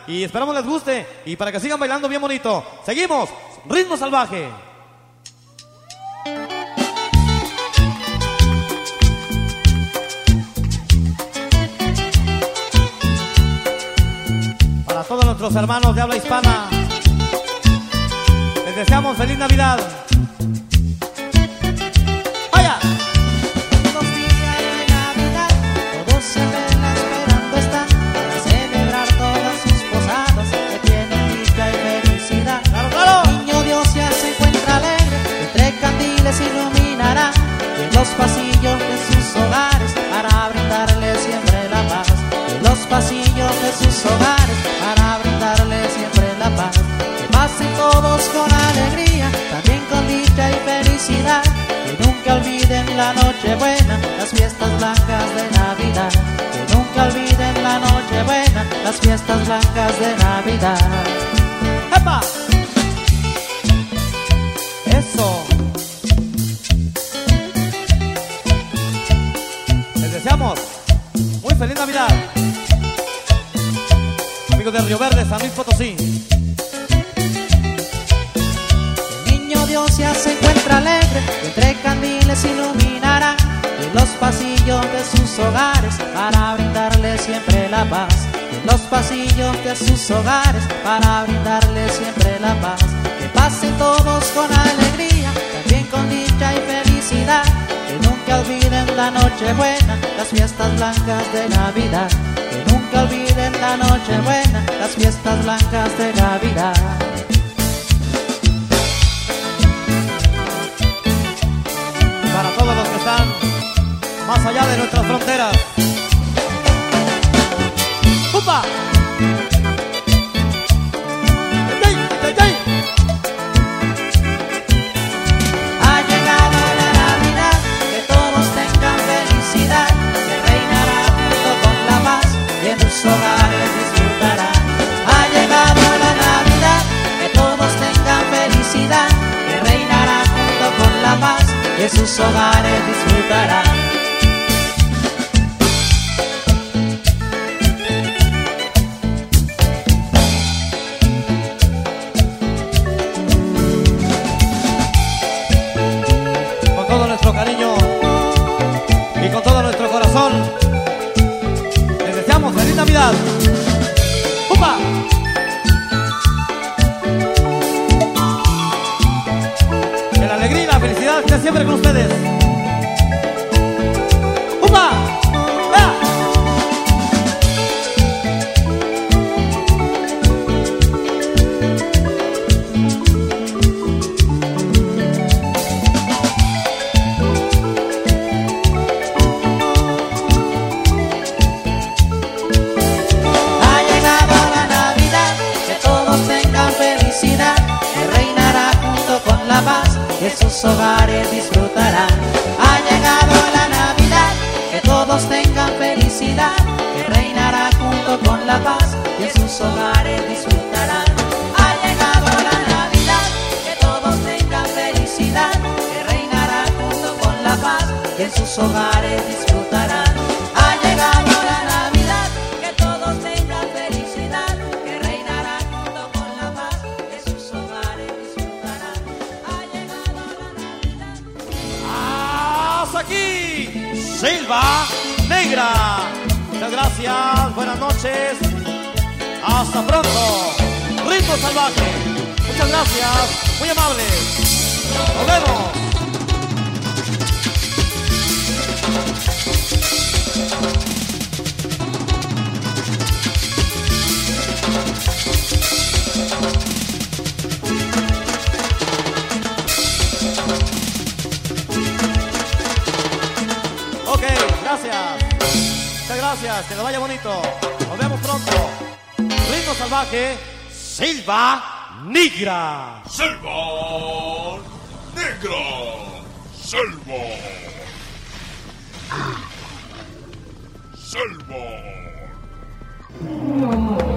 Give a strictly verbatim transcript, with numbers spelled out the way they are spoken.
y esperamos les guste y para que sigan bailando bien bonito. Seguimos, Ritmo Salvaje. Para todos nuestros hermanos de habla hispana, les deseamos feliz Navidad. ¡Vaya! Los días de Navidad, todos se ven esperando están para celebrar todas sus posadas que tienen dicha y felicidad. ¡Claro, claro! El niño Dios ya se encuentra alegre, entre candiles iluminará en los pasillos de sus hogares para brindarle siempre la paz. En los pasillos de sus hogares para brindarle siempre la paz. Que pasen todos con alegría, también con dicha y felicidad. Que nunca olviden la noche buena, las fiestas blancas de Navidad. Que nunca olviden la noche buena, las fiestas blancas de Navidad. ¡Epa! Eso. Les deseamos muy feliz Navidad, amigos de Río Verde, San Luis Potosí. El niño Dios ya se encuentra alegre, entre candiles iluminará en los pasillos de sus hogares para brindarle siempre la paz. En los pasillos de sus hogares para brindarle siempre la paz. Que pasen todos con alegría, también con dicha y felicidad. Que nunca olviden la noche buena, las fiestas blancas de Navidad. Que nunca olviden la noche buena, las fiestas blancas de Navidad. Para todos los que están más allá de nuestras fronteras. ¡Upa! ¡Ey, ey, ey! Ha llegado la Navidad, que todos tengan felicidad, que reinará junto con la paz y en sus hogares disfrutarán. Ha llegado la Navidad, que todos tengan felicidad, que reinará junto con la paz y en sus hogares disfrutarán. Cariño y con todo nuestro corazón les deseamos feliz Navidad. ¡Upa! Que la alegría y la felicidad esté siempre con ustedes. ¡Upa! ¡Ah! Que sus hogares disfrutarán. Ha llegado la Navidad, que todos tengan felicidad, que reinará junto con la paz, y en sus hogares disfrutarán. Ha llegado la Navidad, que todos tengan felicidad, que reinará junto con la paz, y en sus hogares disfrutarán. Ha llegado la Navidad, que todos tengan felicidad, que reinará junto con la paz, y en sus hogares disfrutarán. Hasta aquí, Selva Negra. Muchas gracias, buenas noches. Hasta pronto. Ritmo Salvaje. Muchas gracias, muy amables. Nos vemos. Ok, gracias. Muchas gracias, que les vaya bonito. Nos vemos pronto. Ritmo Salvaje, Selva Negra. Selva Negra. Selva. Selva.